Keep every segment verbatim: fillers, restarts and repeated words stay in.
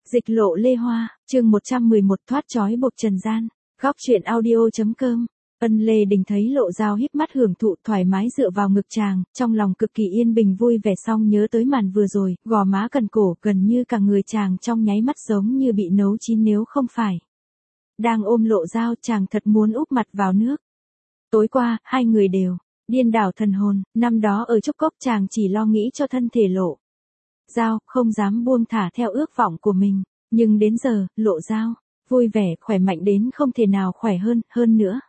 Dịch Lộ Lê Hoa, chương một trăm mười một thoát trói buộc trần gian. Góc truyện audio.com. Ân Lê Đình thấy Lộ Dao híp mắt hưởng thụ thoải mái dựa vào ngực chàng, trong lòng cực kỳ yên bình vui vẻ, xong nhớ tới màn vừa rồi, gò má cần cổ gần như cả người chàng trong nháy mắt giống như bị nấu chín, nếu không phải đang ôm Lộ Dao chàng thật muốn úp mặt vào nước. Tối qua, hai người đều điên đảo thần hồn, năm đó ở Trúc Cốc chàng chỉ lo nghĩ cho thân thể Lộ Dao, không dám buông thả theo ước vọng của mình, nhưng đến giờ, Lộ Dao vui vẻ, khỏe mạnh đến không thể nào khỏe hơn, hơn nữa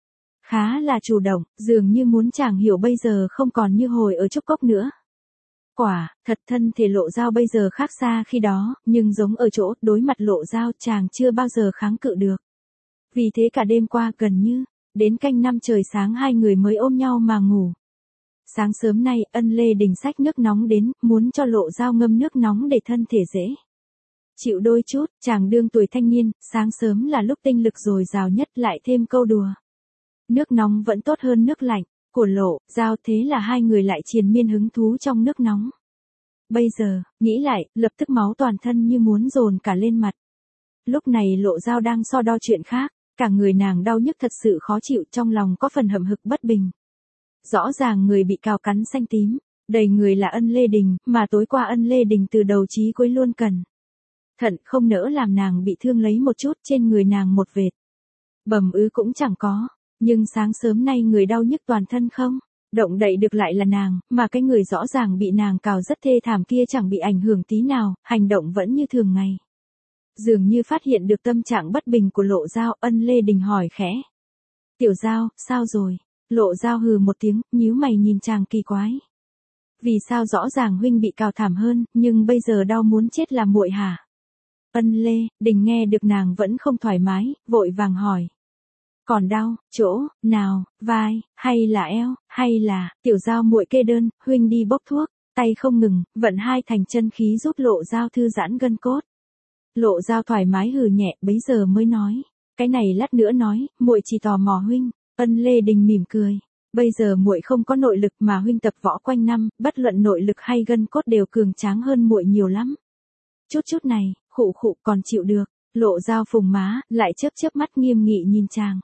khá là chủ động, dường như muốn chàng hiểu bây giờ không còn như hồi ở Trúc Cốc nữa. Quả, thật thân thể Lộ Dao bây giờ khác xa khi đó, nhưng giống ở chỗ, đối mặt Lộ Dao chàng chưa bao giờ kháng cự được. Vì thế cả đêm qua gần như, đến canh năm trời sáng hai người mới ôm nhau mà ngủ. Sáng sớm nay, Ân Lê Đình xách nước nóng đến, muốn cho Lộ Dao ngâm nước nóng để thân thể dễ chịu đôi chút, chàng đương tuổi thanh niên, sáng sớm là lúc tinh lực dồi dào nhất, lại thêm câu đùa. Nước nóng vẫn tốt hơn nước lạnh, của Lộ Dao, thế là hai người lại triền miên hứng thú trong nước nóng. Bây giờ, nghĩ lại, lập tức máu toàn thân như muốn dồn cả lên mặt. Lúc này Lộ Dao đang so đo chuyện khác, cả người nàng đau nhức thật sự khó chịu, trong lòng có phần hậm hực bất bình. Rõ ràng người bị cào cắn xanh tím, đầy người là Ân Lê Đình, mà tối qua Ân Lê Đình từ đầu chí cuối luôn cẩn thận không nỡ làm nàng bị thương, lấy một chút trên người nàng một vệt bầm ứ cũng chẳng có, nhưng sáng sớm nay người đau nhức toàn thân không động đậy được lại là nàng, mà cái người rõ ràng bị nàng cào rất thê thảm kia chẳng bị ảnh hưởng tí nào, hành động vẫn như thường ngày. Dường như phát hiện được tâm trạng bất bình của Lộ Dao, Ân Lê Đình hỏi khẽ: "Tiểu Dao, sao rồi?" Lộ Dao hừ một tiếng, nhíu mày nhìn chàng kỳ quái. "Vì sao rõ ràng huynh bị cào thảm hơn, nhưng bây giờ đau muốn chết là muội hả?" Ân Lê Đình nghe được nàng vẫn không thoải mái, vội vàng hỏi: "Còn đau, chỗ nào, vai, hay là eo, hay là..." "Tiểu Dao muội kê đơn, huynh đi bốc thuốc." Tay không ngừng, vận hai thành chân khí giúp Lộ Dao thư giãn gân cốt. Lộ Dao thoải mái hừ nhẹ, bấy giờ mới nói: "Cái này lát nữa nói, muội chỉ tò mò huynh." Ân Lê Đình mỉm cười: "Bây giờ muội không có nội lực, mà huynh tập võ quanh năm, bất luận nội lực hay gân cốt đều cường tráng hơn muội nhiều lắm. Chút chút này, khụ khụ còn chịu được." Lộ Dao phùng má, lại chớp chớp mắt nghiêm nghị nhìn chàng.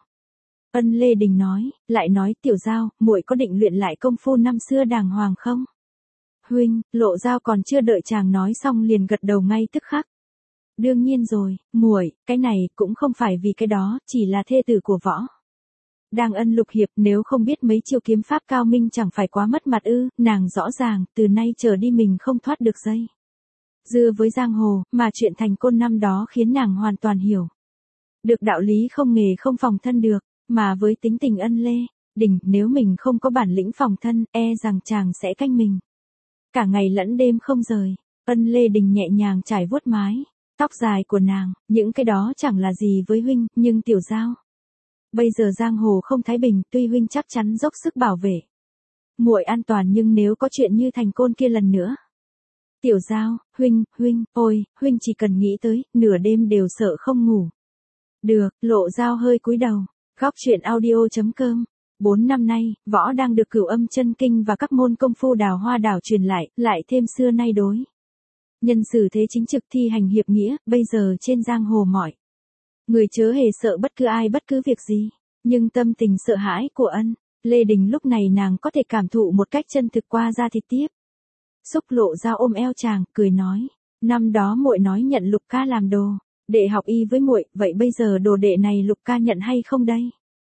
Ân Lê Đình nói, lại nói: "Tiểu Dao, muội có định luyện lại công phu năm xưa đàng hoàng không?" "Huynh." Lộ Dao còn chưa đợi chàng nói xong liền gật đầu ngay tức khắc: "Đương nhiên rồi, muội, cái này cũng không phải vì cái đó, chỉ là thê tử của võ đang Ân Lục Hiệp, nếu không biết mấy chiêu kiếm pháp cao minh chẳng phải quá mất mặt ư?" Nàng rõ ràng, từ nay trở đi mình không thoát được dây dưa với giang hồ, mà chuyện thành côn năm đó khiến nàng hoàn toàn hiểu được đạo lý không nghề không phòng thân được, mà với tính tình Ân Lê Đình, nếu mình không có bản lĩnh phòng thân, e rằng chàng sẽ canh mình cả ngày lẫn đêm không rời. Ân Lê Đình nhẹ nhàng trải vuốt mái tóc dài của nàng: "Những cái đó chẳng là gì với huynh, nhưng Tiểu Dao, bây giờ giang hồ không thái bình, tuy huynh chắc chắn dốc sức bảo vệ muội an toàn, nhưng nếu có chuyện như thành côn kia lần nữa, Tiểu Dao, huynh, huynh, ôi, huynh chỉ cần nghĩ tới, nửa đêm đều sợ không ngủ được." Lộ Dao hơi cúi đầu. Góc truyện audio.com. Bốn năm nay, võ đang được Cửu Âm Chân Kinh và các môn công phu Đào Hoa Đảo truyền lại, lại thêm xưa nay đối nhân xử thế chính trực thi hành hiệp nghĩa, bây giờ trên giang hồ mọi người chớ hề sợ bất cứ ai bất cứ việc gì, nhưng tâm tình sợ hãi của Ân Lê Đình lúc này nàng có thể cảm thụ một cách chân thực qua da thịt tiếp xúc. Lộ Dao ôm eo chàng, cười nói: "Năm đó muội nói nhận Lục ca làm đồ đệ học y với muội, vậy bây giờ đồ đệ này Lục ca nhận hay không đây?"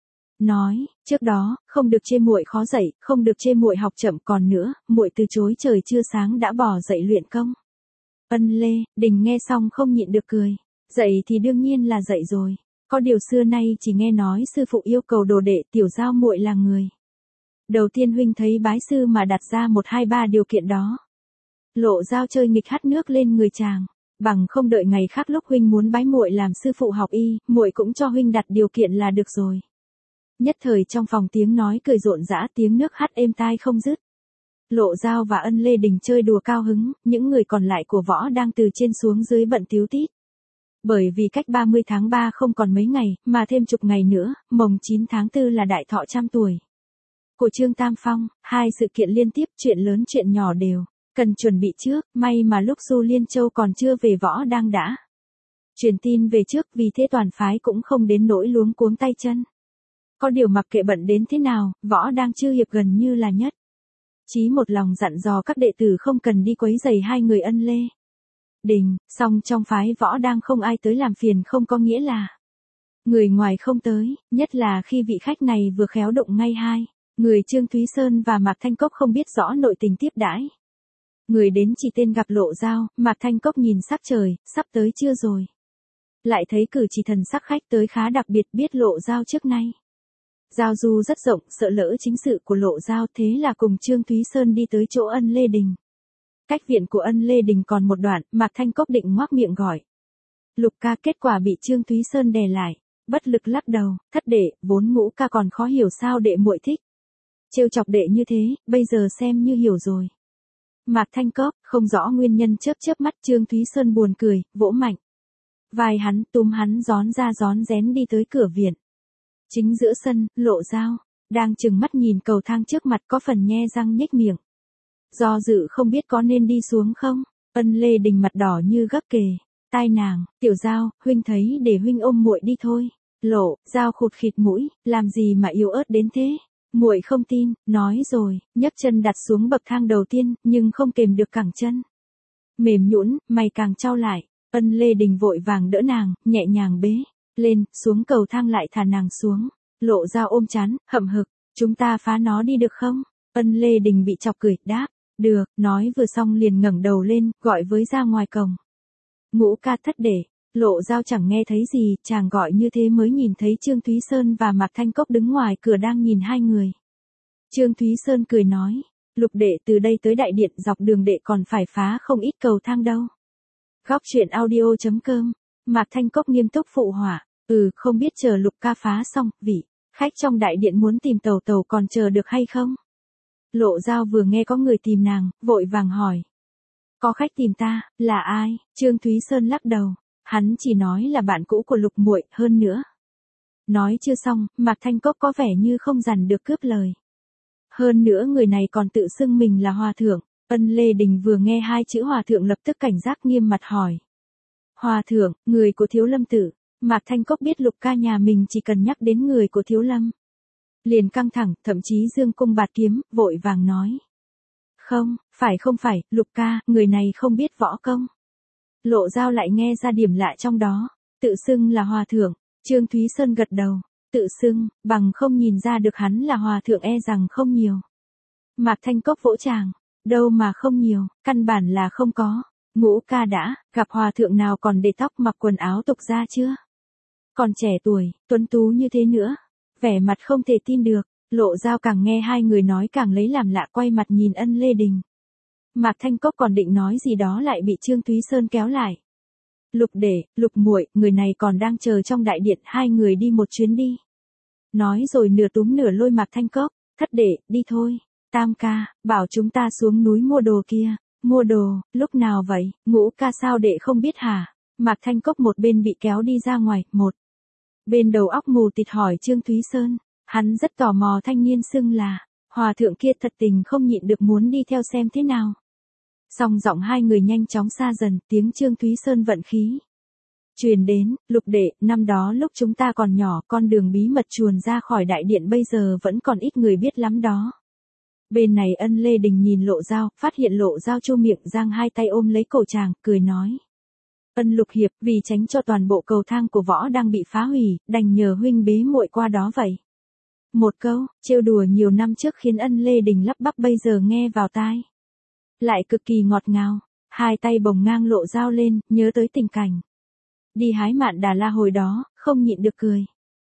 Nói: "Trước đó, không được chê muội khó dạy, không được chê muội học chậm, còn nữa, muội từ chối trời chưa sáng đã bỏ dậy luyện công." Ân Lê Đình nghe xong không nhịn được cười: "Dạy thì đương nhiên là dạy rồi, có điều xưa nay chỉ nghe nói sư phụ yêu cầu đồ đệ, Tiểu Dao muội là người đầu tiên huynh thấy bái sư mà đặt ra một hai ba điều kiện đó." Lộ Dao chơi nghịch hắt nước lên người chàng: "Bằng không đợi ngày khác lúc huynh muốn bái muội làm sư phụ học y, muội cũng cho huynh đặt điều kiện là được rồi." Nhất thời trong phòng tiếng nói cười rộn rã, tiếng nước hắt êm tai không dứt. Lộ Dao và Ân Lê Đình chơi đùa cao hứng, những người còn lại của võ đang từ trên xuống dưới bận tíu tít. Bởi vì cách ba mươi tháng ba không còn mấy ngày, mà thêm chục ngày nữa, mồng chín tháng tư là đại thọ trăm tuổi của Trương Tam Phong, hai sự kiện liên tiếp, chuyện lớn chuyện nhỏ đều cần chuẩn bị trước, may mà lúc Du Liên Châu còn chưa về võ đang đã Truyền tin về trước, vì thế toàn phái cũng không đến nỗi luống cuống tay chân. Có điều mặc kệ bận đến thế nào, Võ đang Chư hiệp gần như là nhất chí một lòng dặn dò các đệ tử không cần đi quấy rầy hai người Ân Lê Đình, song trong phái Võ đang không ai tới làm phiền không có nghĩa là người ngoài không tới, nhất là khi vị khách này vừa khéo đụng ngay hai người Trương Thúy Sơn và Mạc Thanh Cốc không biết rõ nội tình tiếp đãi. Người đến chỉ tên gặp Lộ Dao, Mạc Thanh Cốc nhìn sắc trời, sắp tới chưa rồi. Lại thấy cử chỉ thần sắc khách tới khá đặc biệt, biết Lộ Dao trước nay giao du rất rộng, sợ lỡ chính sự của Lộ Dao, thế là cùng Trương Thúy Sơn đi tới chỗ Ân Lê Đình. Cách viện của Ân Lê Đình còn một đoạn, Mạc Thanh Cốc định ngoác miệng gọi Lục ca, kết quả bị Trương Thúy Sơn đè lại, bất lực lắc đầu, thất đệ, vốn Ngũ ca còn khó hiểu sao đệ muội thích trêu chọc đệ như thế, bây giờ xem như hiểu rồi. Mạc Thanh Cốc không rõ nguyên nhân, chớp chớp mắt. Trương Thúy Sơn buồn cười, vỗ mạnh vai hắn, túm hắn rón ra rón rén đi tới cửa viện. Chính giữa sân, Lộ Dao đang trừng mắt nhìn cầu thang trước mặt, có phần nhe răng nhếch miệng, do dự không biết có nên đi xuống không. Ân Lê Đình mặt đỏ như gấp kề tai nàng, tiểu Dao, huynh thấy để huynh ôm muội đi thôi. Lộ Dao khụt khịt mũi, làm gì mà yếu ớt đến thế? Muội không tin, nói rồi, nhấc chân đặt xuống bậc thang đầu tiên, nhưng không kềm được cẳng chân mềm nhũn, mày càng chau lại. Ân Lê Đình vội vàng đỡ nàng, nhẹ nhàng bế lên, xuống cầu thang lại thả nàng xuống. Lộ Dao ôm chán, hậm hực, chúng ta phá nó đi được không? Ân Lê Đình bị chọc cười, đáp, được, nói vừa xong liền ngẩng đầu lên, gọi với ra ngoài cổng. Ngũ ca, thất đệ. Lộ Dao chẳng nghe thấy gì, chàng gọi như thế mới nhìn thấy Trương Thúy Sơn và Mạc Thanh Cốc đứng ngoài cửa đang nhìn hai người. Trương Thúy Sơn cười nói, Lục đệ, từ đây tới đại điện dọc đường đệ còn phải phá không ít cầu thang đâu. Góc truyện audio chấm com. Mạc Thanh Cốc nghiêm túc phụ họa, ừ, không biết chờ Lục ca phá xong, vị khách trong đại điện muốn tìm Tàu Tàu còn chờ được hay không? Lộ Dao vừa nghe có người tìm nàng, vội vàng hỏi, có khách tìm ta, là ai? Trương Thúy Sơn lắc đầu, hắn chỉ nói là bạn cũ của Lục muội, hơn nữa. Nói chưa xong, Mạc Thanh Cốc có vẻ như không dằn được cướp lời. Hơn nữa người này còn tự xưng mình là hòa thượng. Ân Lê Đình vừa nghe hai chữ hòa thượng lập tức cảnh giác, nghiêm mặt hỏi, hòa thượng, người của Thiếu Lâm tự? Mạc Thanh Cốc biết Lục ca nhà mình chỉ cần nhắc đến người của Thiếu Lâm liền căng thẳng, thậm chí dương cung bạt kiếm, vội vàng nói, không, phải không phải, Lục ca, người này không biết võ công. Lộ Dao lại nghe ra điểm lạ trong đó, tự xưng là hòa thượng. Trương Thúy Sơn gật đầu, tự xưng, bằng không nhìn ra được hắn là hòa thượng e rằng không nhiều. Mạc Thanh Cốc vỗ chàng, đâu mà không nhiều, căn bản là không có. Ngũ ca đã gặp hòa thượng nào còn để tóc mặc quần áo tục ra chưa? Còn trẻ tuổi, tuấn tú như thế nữa. Vẻ mặt không thể tin được. Lộ Dao càng nghe hai người nói càng lấy làm lạ, quay mặt nhìn Ân Lê Đình. Mạc Thanh Cốc còn định nói gì đó lại bị Trương Thúy Sơn kéo lại. Lục đệ, Lục muội, người này còn đang chờ trong đại điện, hai người đi một chuyến đi. Nói rồi nửa túm nửa lôi Mạc Thanh Cốc, thất đệ, đi thôi. Tam ca, bảo chúng ta xuống núi mua đồ kia. Mua đồ, lúc nào vậy? Ngũ ca, sao đệ không biết hả? Mạc Thanh Cốc một bên bị kéo đi ra ngoài, một bên đầu óc mù tịt hỏi Trương Thúy Sơn. Hắn rất tò mò thanh niên xưng là hòa thượng kia, thật tình không nhịn được muốn đi theo xem thế nào. Song giọng hai người nhanh chóng xa dần, tiếng Trương Thúy Sơn vận khí truyền đến, Lục đệ, năm đó lúc chúng ta còn nhỏ, con đường bí mật chuồn ra khỏi đại điện bây giờ vẫn còn ít người biết lắm đó. Bên này Ân Lê Đình nhìn Lộ Dao, phát hiện Lộ Dao chu miệng giang hai tay ôm lấy cổ chàng, cười nói, Ân Lục hiệp, vì tránh cho toàn bộ cầu thang của Võ đang bị phá hủy, đành nhờ huynh bế muội qua đó vậy. Một câu trêu đùa nhiều năm trước khiến Ân Lê Đình lắp bắp bây giờ nghe vào tai lại cực kỳ ngọt ngào. Hai tay bồng ngang Lộ Dao lên, nhớ tới tình cảnh đi hái mạn Đà La hồi đó, không nhịn được cười.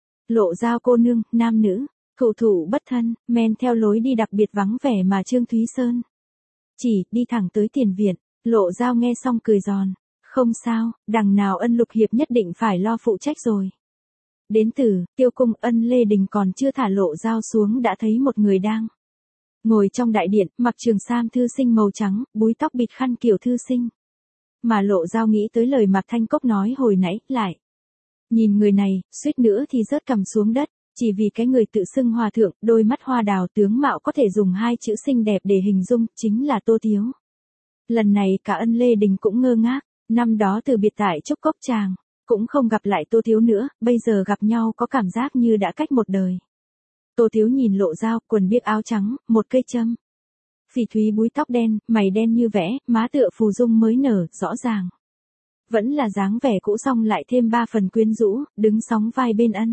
Lộ Dao cô nương, nam nữ thủ thủ bất thân, men theo lối đi đặc biệt vắng vẻ mà Trương Thúy Sơn chỉ đi thẳng tới tiền viện. Lộ Dao nghe xong cười giòn, không sao, đằng nào Ân Lục hiệp nhất định phải lo phụ trách rồi. Đến từ Tiêu cung, Ân Lê Đình còn chưa thả Lộ Dao xuống đã thấy một người đang ngồi trong đại điện, mặc trường sam thư sinh màu trắng, búi tóc bịt khăn kiểu thư sinh. Mà Lộ Dao nghĩ tới lời Mạc Thanh Cốc nói hồi nãy, lại nhìn người này, suýt nữa thì rớt cằm xuống đất, chỉ vì cái người tự xưng hòa thượng, đôi mắt hoa đào, tướng mạo có thể dùng hai chữ xinh đẹp để hình dung, chính là Tô Tiếu. Lần này cả Ân Lê Đình cũng ngơ ngác, năm đó từ biệt tại Trúc Cốc Tràng, cũng không gặp lại Tô Thiếu nữa, bây giờ gặp nhau có cảm giác như đã cách một đời. Tô Thiếu nhìn Lộ Dao, quần biếc áo trắng, một cây châm. Phỉ thúy búi tóc đen, mày đen như vẽ, má tựa phù dung mới nở, rõ ràng. Vẫn là dáng vẻ cũ xong lại thêm ba phần quyến rũ, đứng sóng vai bên Ân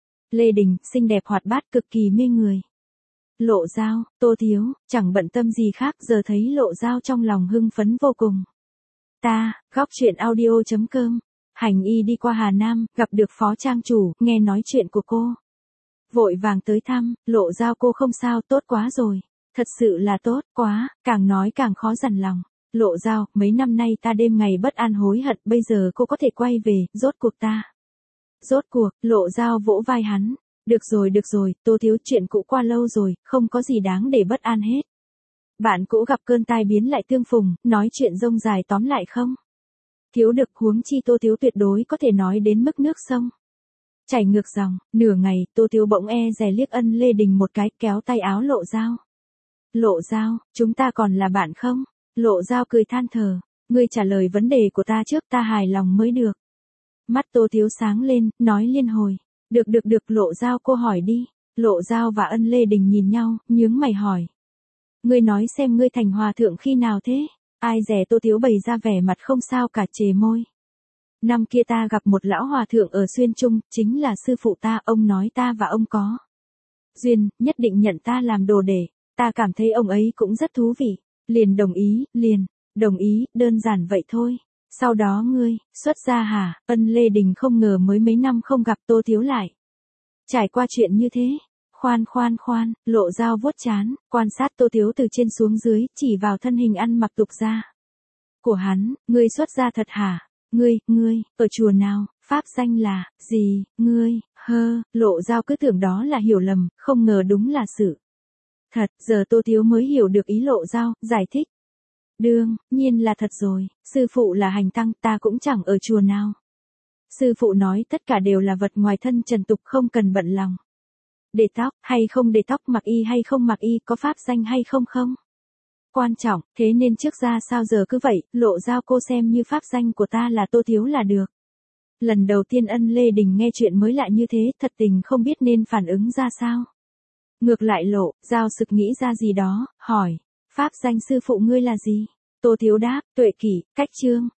Lê Đình, xinh đẹp hoạt bát cực kỳ mê người. Lộ Dao, Tô Thiếu, chẳng bận tâm gì khác giờ thấy Lộ Dao trong lòng hưng phấn vô cùng. Ta, góc chuyện audio chấm com, hành y đi qua Hà Nam, gặp được phó trang chủ, nghe nói chuyện của cô. Vội vàng tới thăm, Lộ Dao cô không sao, tốt quá rồi. Thật sự là tốt quá, càng nói càng khó dằn lòng. Lộ Dao, mấy năm nay ta đêm ngày bất an hối hận, bây giờ cô có thể quay về, rốt cuộc ta. Rốt cuộc, Lộ Dao vỗ vai hắn. Được rồi được rồi, Tô Thiếu, chuyện cũ qua lâu rồi, không có gì đáng để bất an hết. Bạn cũ gặp cơn tai biến lại tương phùng, nói chuyện rông dài tóm lại không? Thiếu được, huống chi Tô Thiếu tuyệt đối có thể nói đến mức nước sông. Chảy ngược dòng, nửa ngày, Tô Thiếu bỗng e dè liếc Ân Lê Đình một cái, kéo tay áo Lộ Dao. Lộ Dao, chúng ta còn là bạn không? Lộ Dao cười than thở, ngươi trả lời vấn đề của ta trước, ta hài lòng mới được. Mắt Tô Thiếu sáng lên, nói liên hồi. Được được được, Lộ Dao cô hỏi đi. Lộ Dao và Ân Lê Đình nhìn nhau, nhướng mày hỏi. Ngươi nói xem ngươi thành hòa thượng khi nào thế? Ai dè Tô Thiếu bày ra vẻ mặt không sao cả, chề môi. Năm kia ta gặp một lão hòa thượng ở Xuyên Trung, chính là sư phụ ta, ông nói ta và ông có duyên, nhất định nhận ta làm đồ đệ. Ta cảm thấy ông ấy cũng rất thú vị. Liền đồng ý, liền, đồng ý, đơn giản vậy thôi. Sau đó ngươi, xuất gia hả? Ân Lê Đình không ngờ mới mấy năm không gặp Tô Thiếu lại. Trải qua chuyện như thế. Khoan khoan khoan, Lộ Dao vuốt trán, quan sát Tô Thiếu từ trên xuống dưới, chỉ vào thân hình ăn mặc tục gia của hắn. Ngươi xuất gia thật hả? Ngươi, ngươi, ở chùa nào? Pháp danh là, gì? Ngươi, hơ, Lộ Dao cứ tưởng đó là hiểu lầm, không ngờ đúng là sự thật. Giờ Tô Thiếu mới hiểu được ý Lộ Dao, giải thích. Đương nhiên là thật rồi, sư phụ là hành tăng, ta cũng chẳng ở chùa nào. Sư phụ nói tất cả đều là vật ngoài thân trần tục, không cần bận lòng. Để tóc, hay không để tóc, mặc y hay không mặc y, có pháp danh hay không không quan trọng, thế nên trước ra sao giờ cứ vậy, Lộ Dao cô xem như pháp danh của ta là Tô Thiếu là được. Lần đầu tiên Ân Lê Đình nghe chuyện mới lạ như thế, thật tình không biết nên phản ứng ra sao. Ngược lại Lộ Dao sực nghĩ ra gì đó, hỏi, pháp danh sư phụ ngươi là gì? Tô Thiếu đáp, Tuệ Kỷ, Cách Trương.